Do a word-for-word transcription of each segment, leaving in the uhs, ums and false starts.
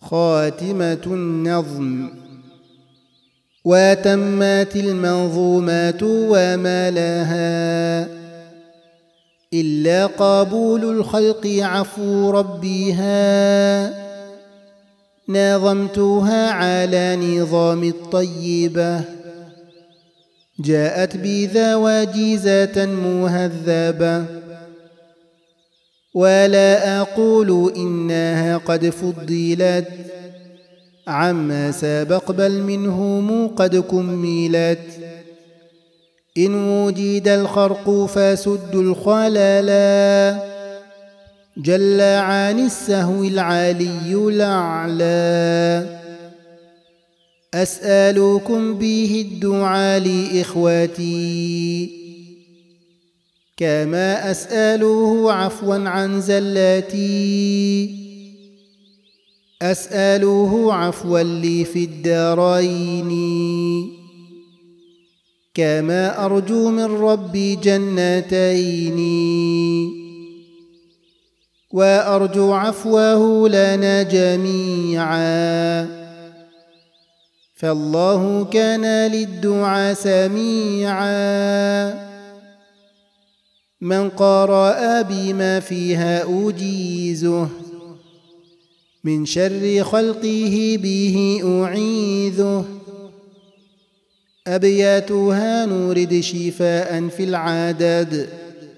خاتمة النظم. وتمت المنظومات وما لها إلا قبول الخلق عفو ربها. نظمتها على نظام الطيبة، جاءت بذا وجيزة مهذبة. ولا أقول إنها قد فضلت عما سبق، بل منهم قد كملت. إن وجد الخرق فسد الخللا، جل عن السهو العلي الأعلى. أسألكم به الدعاء لإخوتي، كما أسأله عفوا عن زلاتي. أسأله عفوا لي في الدارين، كما أرجو من ربي جنتين. وأرجو عفوه لنا جميعا، فالله كان للدعاء سميعا. من قرأ بما فيها أجيزه، من شر خلقه به أعيذه. أبياتها نورد شفاء في العدد،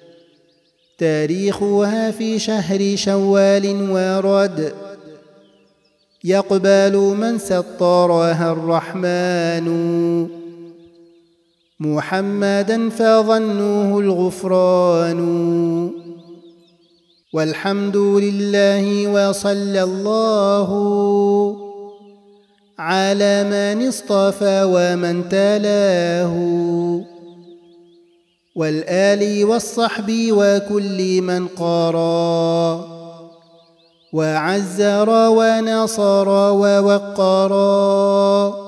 تاريخها في شهر شوال ورد. يقبل من سطرها الرحمن، محمدا فظنوه الغفران. والحمد لله وصلى الله على من اصطفى ومن تلاه، والآل والصحب وكل من قرى وعزر ونصر ووقرا.